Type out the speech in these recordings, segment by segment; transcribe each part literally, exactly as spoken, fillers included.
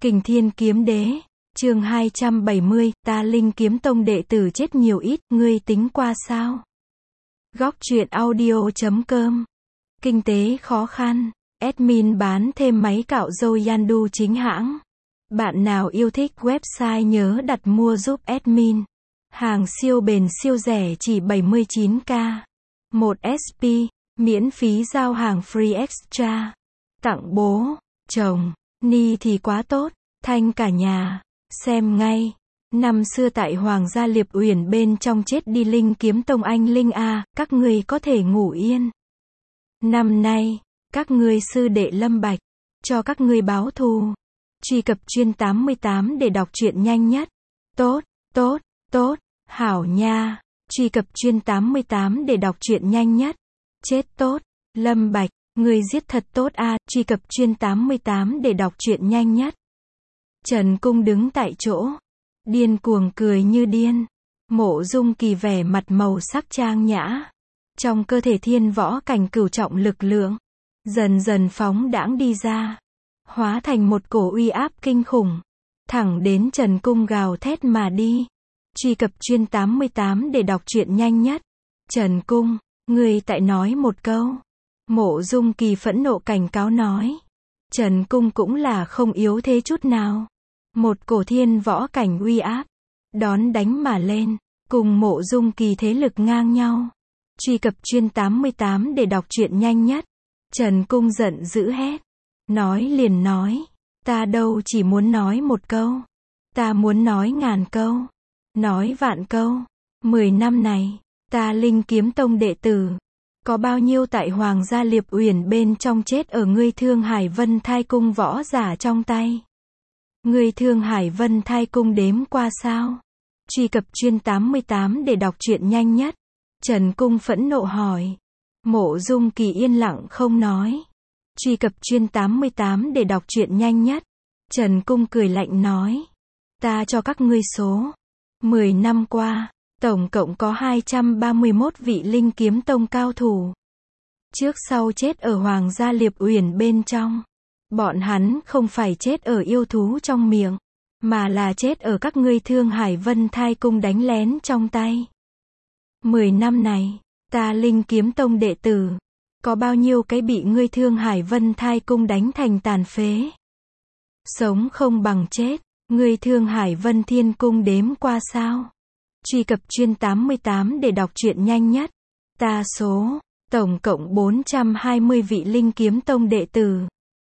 Kình Thiên Kiếm Đế, chương hai trăm bảy mươi, ta Linh Kiếm Tông đệ tử chết nhiều ít, ngươi tính qua sao? Góc truyện audio chấm com. Kinh tế khó khăn, admin bán thêm máy cạo râu Yandu chính hãng. Bạn nào yêu thích website nhớ đặt mua giúp admin. Hàng siêu bền siêu rẻ chỉ bảy mươi chín k. một ét pê, miễn phí giao hàng free extra. Tặng bố, chồng, ni thì quá tốt, thanh cả nhà. Xem ngay. Năm xưa tại Hoàng gia Liệp Uyển bên trong chết đi Linh Kiếm Tông anh Linh a, các ngươi có thể ngủ yên. Năm nay, các ngươi sư đệ Lâm Bạch, cho các ngươi báo thù. Truy cập chuyên tám mươi tám để đọc truyện nhanh nhất. Tốt, tốt, tốt, hảo nha. Truy cập chuyên tám mươi tám để đọc truyện nhanh nhất. Chết tốt, Lâm Bạch, ngươi giết thật tốt a. Truy cập chuyên tám mươi tám để đọc truyện nhanh nhất. Trần Cung đứng tại chỗ, điên cuồng cười như điên. Mộ Dung Kỳ vẻ mặt màu sắc trang nhã, trong cơ thể thiên võ cảnh cửu trọng lực lượng dần dần phóng đãng đi ra, hóa thành một cổ uy áp kinh khủng, thẳng đến Trần Cung gào thét mà đi. Truy cập chuyên tám mươi tám để đọc truyện nhanh nhất. Trần Cung, ngươi tại nói một câu. Mộ Dung Kỳ phẫn nộ cảnh cáo nói. Trần Cung cũng là không yếu thế chút nào. Một cổ thiên võ cảnh uy áp đón đánh mà lên, cùng Mộ Dung Kỳ thế lực ngang nhau. Truy cập chuyên tám mươi tám để đọc truyện nhanh nhất. Trần Cung giận dữ hét, nói liền nói, ta đâu chỉ muốn nói một câu, ta muốn nói ngàn câu, nói vạn câu. Mười năm này, ta Linh Kiếm Tông đệ tử, có bao nhiêu tại Hoàng gia Liệp Uyển bên trong chết ở ngươi Thương Hải Vân Thai Cung võ giả trong tay. Ngươi Thương Hải Vân Thai Cung đếm qua sao? Truy cập chuyên tám mươi tám để đọc truyện nhanh nhất. Trần Cung phẫn nộ hỏi. Mộ Dung Kỳ yên lặng không nói. Truy cập chuyên tám mươi tám để đọc truyện nhanh nhất. Trần Cung cười lạnh nói. Ta cho các ngươi số. Mười năm qua, tổng cộng có hai trăm ba mươi mốt vị Linh Kiếm Tông cao thủ. Trước sau chết ở Hoàng gia Liệp Uyển bên trong. Bọn hắn không phải chết ở yêu thú trong miệng, mà là chết ở các ngươi Thương Hải Vân Thai Cung đánh lén trong tay. Mười năm này, ta Linh Kiếm Tông đệ tử, có bao nhiêu cái bị ngươi Thương Hải Vân Thai Cung đánh thành tàn phế. Sống không bằng chết, ngươi Thương Hải Vân Thiên Cung đếm qua sao? Truy cập chuyên tám mươi tám để đọc truyện nhanh nhất. Ta số, tổng cộng bốn trăm hai mươi vị Linh Kiếm Tông đệ tử.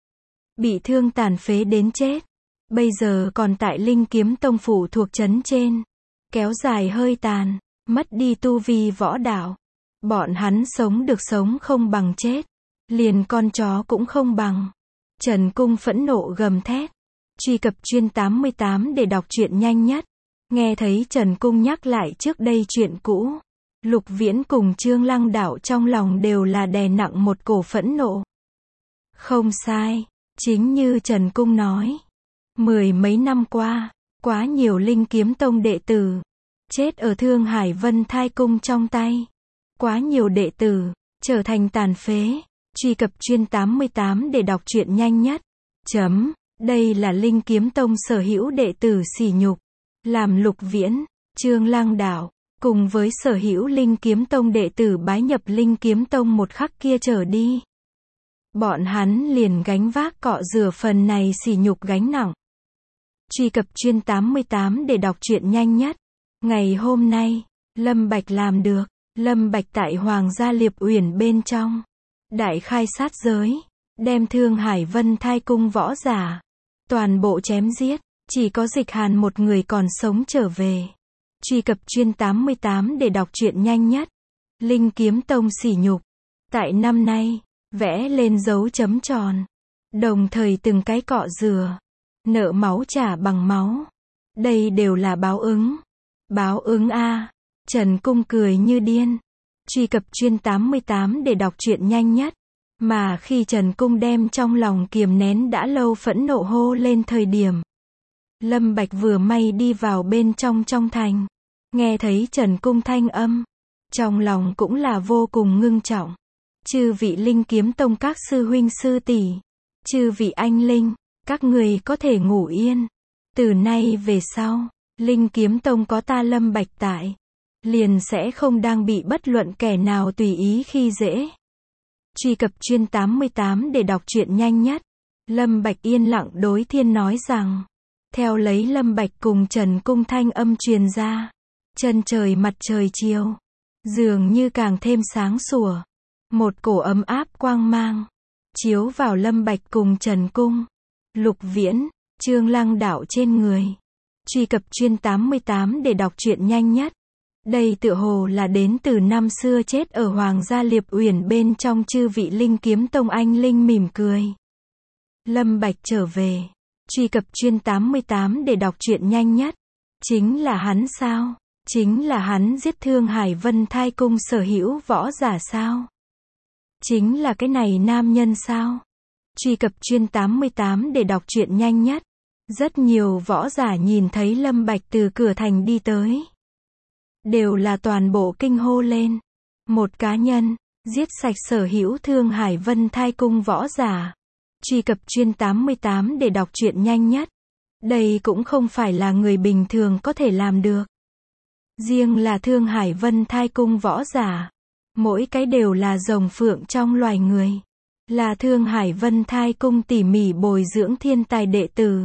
Bị thương tàn phế đến chết. Bây giờ còn tại Linh Kiếm Tông phủ thuộc trấn trên. Kéo dài hơi tàn, mất đi tu vi võ đạo. Bọn hắn sống được sống không bằng chết. Liền con chó cũng không bằng. Trần Cung phẫn nộ gầm thét. Truy cập chuyên tám mươi tám để đọc truyện nhanh nhất. Nghe thấy Trần Cung nhắc lại trước đây chuyện cũ. Lục Viễn cùng Trương Lăng Đạo trong lòng đều là đè nặng một cổ phẫn nộ. Không sai. Chính như Trần Cung nói, mười mấy năm qua, quá nhiều Linh Kiếm Tông đệ tử chết ở Thương Hải Vân Thai Cung trong tay. Quá nhiều đệ tử trở thành tàn phế. Truy cập chuyên tám mươi tám để đọc truyện nhanh nhất. Chấm, đây là Linh Kiếm Tông sở hữu đệ tử sỉ nhục. Làm Lục Viễn, Trương Lăng Đạo, cùng với sở hữu Linh Kiếm Tông đệ tử bái nhập Linh Kiếm Tông một khắc kia trở đi. Bọn hắn liền gánh vác cọ rửa phần này sỉ nhục gánh nặng. Truy cập chuyên tám mươi tám để đọc truyện nhanh nhất. Ngày hôm nay, Lâm Bạch làm được. Lâm Bạch tại Hoàng gia Liệp Uyển bên trong, đại khai sát giới, đem Thương Hải Vân Thai Cung võ giả toàn bộ chém giết, chỉ có Dịch Hàn một người còn sống trở về. Truy cập chuyên tám mươi tám để đọc truyện nhanh nhất. Linh Kiếm Tông sỉ nhục, tại năm nay vẽ lên dấu chấm tròn, đồng thời từng cái cọ rửa, nợ máu trả bằng máu. Đây đều là báo ứng. Báo ứng a. Trần Cung cười như điên. Truy cập chuyên tám mươi tám để đọc truyện nhanh nhất. Mà khi Trần Cung đem trong lòng kiềm nén đã lâu phẫn nộ hô lên thời điểm, Lâm Bạch vừa may đi vào bên trong trong thành, nghe thấy Trần Cung thanh âm, trong lòng cũng là vô cùng ngưng trọng. Chư vị Linh Kiếm Tông các sư huynh sư tỷ, chư vị anh linh, Các ngươi có thể ngủ yên. Từ nay về sau, Linh Kiếm Tông có ta Lâm Bạch tại, liền sẽ không đang bị bất luận kẻ nào tùy ý khi dễ. Truy cập chuyên tám mươi tám để đọc truyện nhanh nhất. Lâm Bạch yên lặng đối thiên nói rằng, theo lấy Lâm Bạch cùng Trần Cung thanh âm truyền ra, chân trời mặt trời chiều, dường như càng thêm sáng sủa. Một cổ ấm áp quang mang, chiếu vào Lâm Bạch cùng Trần Cung, Lục Viễn, Trương Lăng đạo trên người. Truy cập chuyên tám mươi tám để đọc truyện nhanh nhất. Đây tựa hồ là đến từ năm xưa chết ở Hoàng gia Liệp Uyển bên trong chư vị Linh Kiếm Tông anh Linh mỉm cười. Lâm Bạch trở về. Truy cập chuyên tám mươi tám để đọc truyện nhanh nhất. Chính là hắn sao? Chính là hắn giết Thương Hải Vân Thai Cung sở hữu võ giả sao? Chính là cái này nam nhân sao? Truy cập chuyên tám mươi tám để đọc truyện nhanh nhất. Rất nhiều võ giả nhìn thấy Lâm Bạch từ cửa thành đi tới, đều là toàn bộ kinh hô lên. Một cá nhân, giết sạch sở hữu Thương Hải Vân Thai Cung võ giả. Truy cập chuyên tám mươi tám để đọc truyện nhanh nhất. Đây cũng không phải là người bình thường có thể làm được. Riêng là Thương Hải Vân Thai Cung võ giả, mỗi cái đều là rồng phượng trong loài người. Là Thương Hải Vân Thai Cung tỉ mỉ bồi dưỡng thiên tài đệ tử.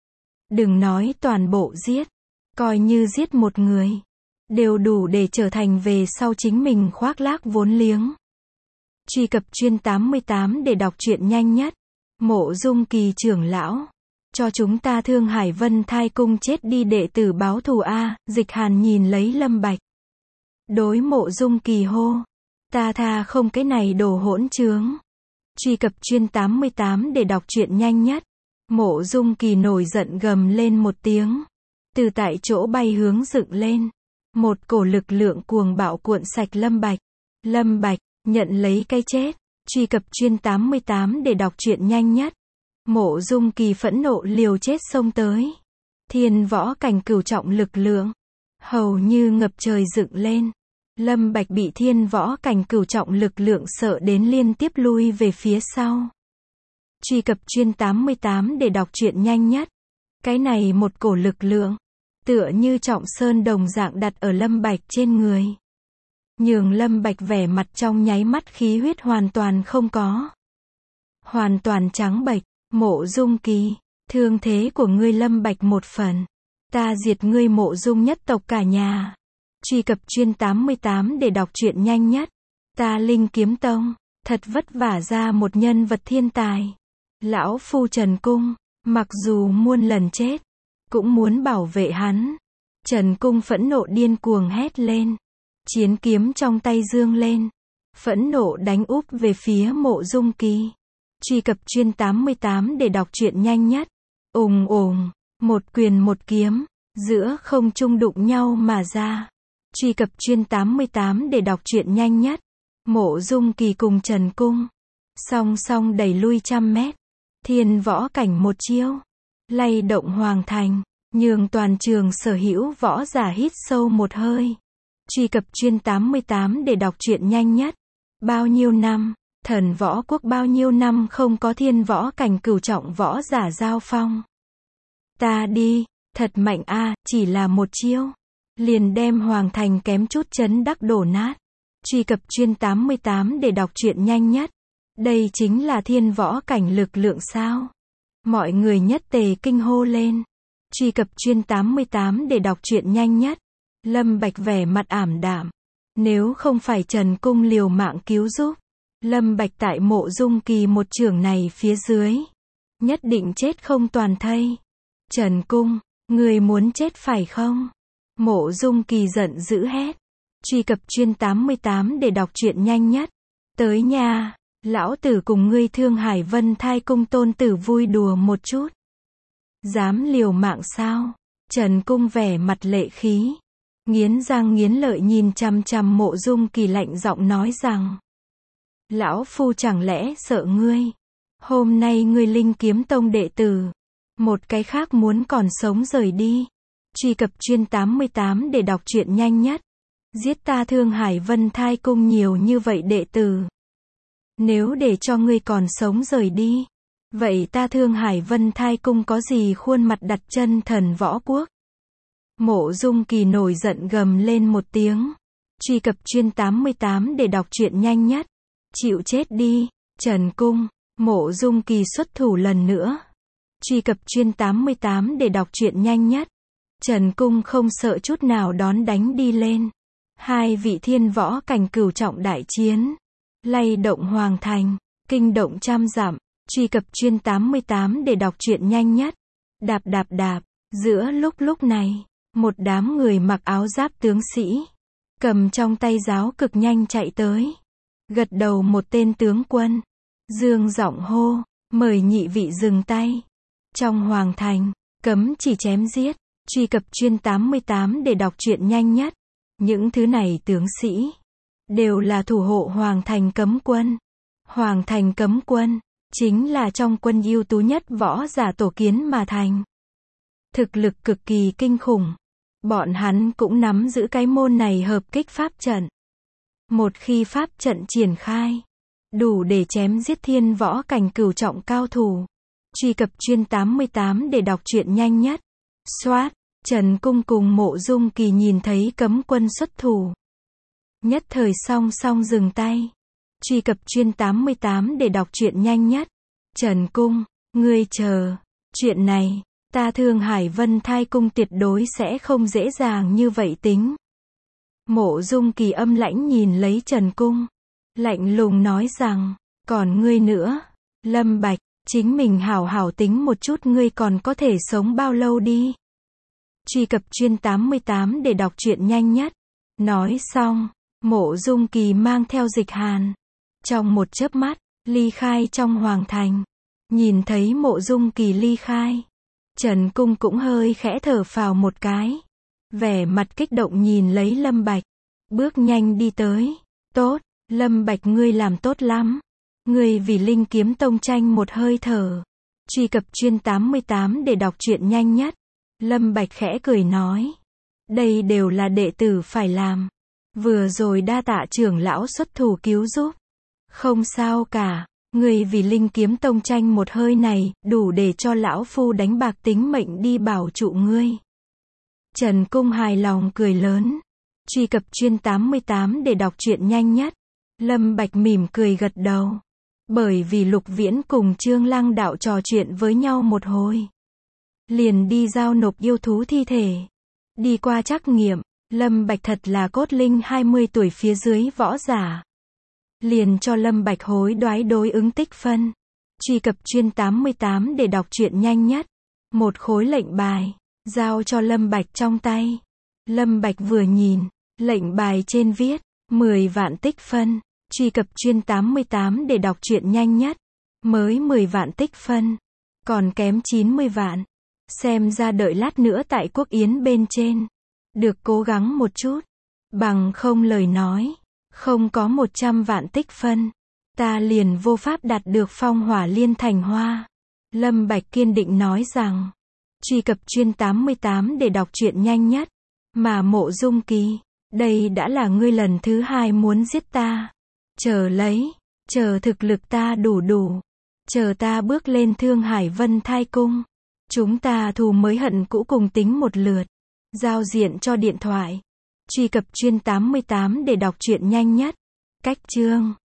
Đừng nói toàn bộ giết, coi như giết một người, đều đủ để trở thành về sau chính mình khoác lác vốn liếng. Truy cập chuyên tám mươi tám để đọc truyện nhanh nhất. Mộ Dung Kỳ trưởng lão, cho chúng ta Thương Hải Vân Thai Cung chết đi đệ tử báo thù a. Dịch Hàn nhìn lấy Lâm Bạch, đối Mộ Dung Kỳ hô, ta tha không cái này đồ hỗn trướng. Truy cập chuyên tám mươi tám để đọc truyện nhanh nhất. Mộ Dung Kỳ nổi giận gầm lên một tiếng, từ tại chỗ bay hướng dựng lên. Một cổ lực lượng cuồng bạo cuộn sạch Lâm Bạch. Lâm Bạch, nhận lấy cái chết. Truy cập chuyên tám mươi tám để đọc truyện nhanh nhất. Mộ Dung Kỳ phẫn nộ liều chết xông tới. Thiên võ cảnh cửu trọng lực lượng, hầu như ngập trời dựng lên. Lâm Bạch bị thiên võ cảnh cửu trọng lực lượng sợ đến liên tiếp lui về phía sau. Truy cập chuyên tám mươi tám để đọc truyện nhanh nhất. Cái này một cổ lực lượng, tựa như trọng sơn đồng dạng đặt ở Lâm Bạch trên người, nhường Lâm Bạch vẻ mặt trong nháy mắt khí huyết hoàn toàn không có, hoàn toàn trắng bệch. Mộ Dung Kỳ, thương thế của ngươi Lâm Bạch một phần, ta diệt ngươi Mộ Dung nhất tộc cả nhà. Truy cập chuyên tám mươi tám để đọc truyện nhanh nhất. Ta Linh Kiếm Tông, thật vất vả ra một nhân vật thiên tài. Lão phu Trần Cung, mặc dù muôn lần chết, cũng muốn bảo vệ hắn. Trần Cung phẫn nộ điên cuồng hét lên, chiến kiếm trong tay dương lên, phẫn nộ đánh úp về phía Mộ Dung Kỳ. Truy cập chuyên tám mươi tám để đọc truyện nhanh nhất. Ùng ùng, một quyền một kiếm, giữa không trung đụng nhau mà ra. Truy cập chuyên tám mươi tám để đọc truyện nhanh nhất. Mộ Dung Kỳ cùng Trần Cung, song song đẩy lui trăm mét. Thiên võ cảnh một chiêu, lay động hoàng thành, nhường toàn trường sở hữu võ giả hít sâu một hơi. Truy cập chuyên tám mươi tám để đọc truyện nhanh nhất. Bao nhiêu năm, Thần Võ Quốc bao nhiêu năm không có thiên võ cảnh cửu trọng võ giả giao phong. Ta đi, thật mạnh a, chỉ là một chiêu, liền đem hoàng thành kém chút chấn đắc đổ nát. Truy cập chuyên tám mươi tám để đọc truyện nhanh nhất. Đây chính là thiên võ cảnh lực lượng sao? Mọi người nhất tề kinh hô lên. Truy cập chuyên tám mươi tám để đọc truyện nhanh nhất. Lâm Bạch vẻ mặt ảm đạm. Nếu không phải Trần Cung liều mạng cứu giúp, Lâm Bạch tại Mộ Dung Kỳ một chưởng này phía dưới, nhất định chết không toàn thây. Trần Cung, người muốn chết phải không? Mộ Dung Kỳ giận dữ hét. Truy cập chuyên tám mươi tám để đọc truyện nhanh nhất. Tới nhà, lão tử cùng ngươi Thương Hải Vân Thai Cung tôn tử vui đùa một chút. Dám liều mạng sao? Trần Cung vẻ mặt lệ khí, nghiến răng nghiến lợi nhìn chằm chằm Mộ Dung Kỳ lạnh giọng nói rằng, lão phu chẳng lẽ sợ ngươi? Hôm nay ngươi Linh Kiếm Tông đệ tử, một cái khác muốn còn sống rời đi. Truy cập chuyên tám mươi tám để đọc truyện nhanh nhất. Giết ta Thương Hải Vân Thai Cung nhiều như vậy đệ tử, nếu để cho ngươi còn sống rời đi, Vậy ta Thương Hải Vân Thai Cung có gì khuôn mặt đặt chân thần võ quốc? Mộ Dung Kỳ nổi giận gầm lên một tiếng. Truy cập chuyên tám mươi tám để đọc truyện nhanh nhất. Chịu chết đi, Trần Cung. Mộ Dung Kỳ xuất thủ lần nữa. Truy cập chuyên tám mươi tám để đọc truyện nhanh nhất. Trần Cung không sợ chút nào đón đánh đi lên. Hai vị thiên võ cảnh cửu trọng đại chiến. Lay động hoàng thành, kinh động trăm dặm. Truy cập chuyên tám mươi tám để đọc truyện nhanh nhất. Đạp đạp đạp, giữa lúc lúc này, một đám người mặc áo giáp tướng sĩ, cầm trong tay giáo cực nhanh chạy tới. Gật đầu một tên tướng quân. Dương giọng hô, mời nhị vị dừng tay. Trong hoàng thành, cấm chỉ chém giết. Truy cập chuyên tám mươi tám để đọc truyện nhanh nhất. Những thứ này tướng sĩ, đều là thủ hộ hoàng thành cấm quân. Hoàng thành cấm quân, chính là trong quân ưu tú nhất võ giả tổ kiến mà thành. Thực lực cực kỳ kinh khủng. Bọn hắn cũng nắm giữ cái môn này hợp kích pháp trận. Một khi pháp trận triển khai, đủ để chém giết thiên võ cảnh cửu trọng cao thủ. Truy cập chuyên tám mươi tám để đọc truyện nhanh nhất. Soát, Trần Cung cùng Mộ Dung Kỳ nhìn thấy cấm quân xuất thủ. Nhất thời song song dừng tay. Truy cập chuyên tám mươi tám để đọc truyện nhanh nhất. Trần Cung, ngươi chờ. Chuyện này, ta Thương Hải Vân Thai Cung tuyệt đối sẽ không dễ dàng như vậy tính. Mộ Dung Kỳ âm lãnh nhìn lấy Trần Cung. Lạnh lùng nói rằng, còn ngươi nữa, Lâm Bạch, chính mình hảo hảo tính một chút ngươi còn có thể sống bao lâu đi. Truy cập chuyên tám mươi tám để đọc truyện nhanh nhất. Nói xong, Mộ Dung Kỳ mang theo Dịch Hàn. Trong một chớp mắt, ly khai trong hoàng thành. Nhìn thấy Mộ Dung Kỳ ly khai, Trần Cung cũng hơi khẽ thở phào một cái. Vẻ mặt kích động nhìn lấy Lâm Bạch. Bước nhanh đi tới. Tốt, Lâm Bạch ngươi làm tốt lắm. Ngươi vì Linh Kiếm Tông tranh một hơi thở. Truy cập chuyên tám mươi tám để đọc truyện nhanh nhất. Lâm Bạch khẽ cười nói. Đây đều là đệ tử phải làm. Vừa rồi đa tạ trưởng lão xuất thủ cứu giúp. Không sao cả. Ngươi vì Linh Kiếm Tông tranh một hơi này, đủ để cho lão phu đánh bạc tính mệnh đi bảo trụ ngươi. Trần Cung hài lòng cười lớn. Truy cập chuyên tám mươi tám để đọc truyện nhanh nhất. Lâm Bạch mỉm cười gật đầu. Bởi vì Lục Viễn cùng Trương Lăng đạo trò chuyện với nhau một hồi, liền đi giao nộp yêu thú thi thể. Đi qua trắc nghiệm, Lâm Bạch thật là cốt linh hai mươi tuổi phía dưới võ giả. Liền cho Lâm Bạch hối đoái đối ứng tích phân. Truy cập chuyên tám mươi tám để đọc truyện nhanh nhất. Một khối lệnh bài, giao cho Lâm Bạch trong tay. Lâm Bạch vừa nhìn, lệnh bài trên viết, mười vạn tích phân. Truy cập chuyên tám mươi tám để đọc truyện nhanh nhất. Mới mười vạn tích phân. Còn kém chín mươi vạn. Xem ra đợi lát nữa tại quốc yến bên trên. Được cố gắng một chút. Bằng không lời nói. Không có một trăm vạn tích phân. Ta liền vô pháp đạt được phong hỏa liên thành hoa. Lâm Bạch kiên định nói rằng. Truy cập chuyên tám mươi tám để đọc truyện nhanh nhất. Mà Mộ Dung Kỳ, đây đã là ngươi lần thứ hai muốn giết ta. Chờ lấy, chờ thực lực ta đủ đủ. Chờ ta bước lên Thương Hải Vân Thai Cung. Chúng ta thù mới hận cũ cùng tính một lượt. Giao diện cho điện thoại. Truy cập chuyên tám mươi tám để đọc truyện nhanh nhất. Cách chương